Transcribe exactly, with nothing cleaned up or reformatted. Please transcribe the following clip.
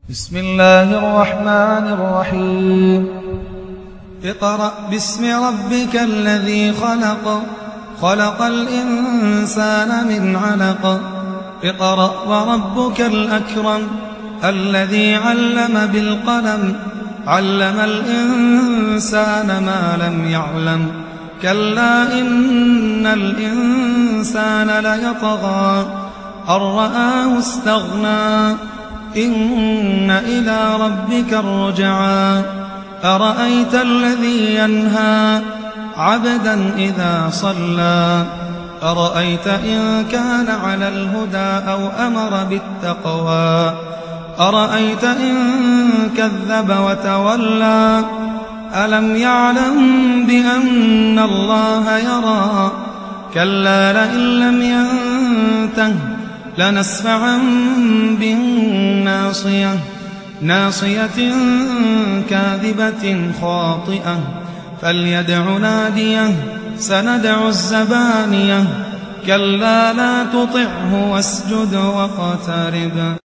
بسم الله الرحمن الرحيم اقرأ باسم ربك الذي خلق خلق الإنسان من علق اقرأ وربك الأكرم الذي علم بالقلم علم الإنسان ما لم يعلم كلا إن الإنسان ليطغى أن رآه استغنى إن إلى ربك الرجعى أرأيت الذي ينهى عبدا إذا صلى أرأيت إن كان على الهدى أو أمر بالتقوى أرأيت إن كذب وتولى ألم يعلم بأن الله يرى كلا لئن لم ينته لنسفعا بالناصية ناصية كاذبة خاطئة فليدع ناديه سندع الزبانية كلا لا تطعه واسجد واقترب.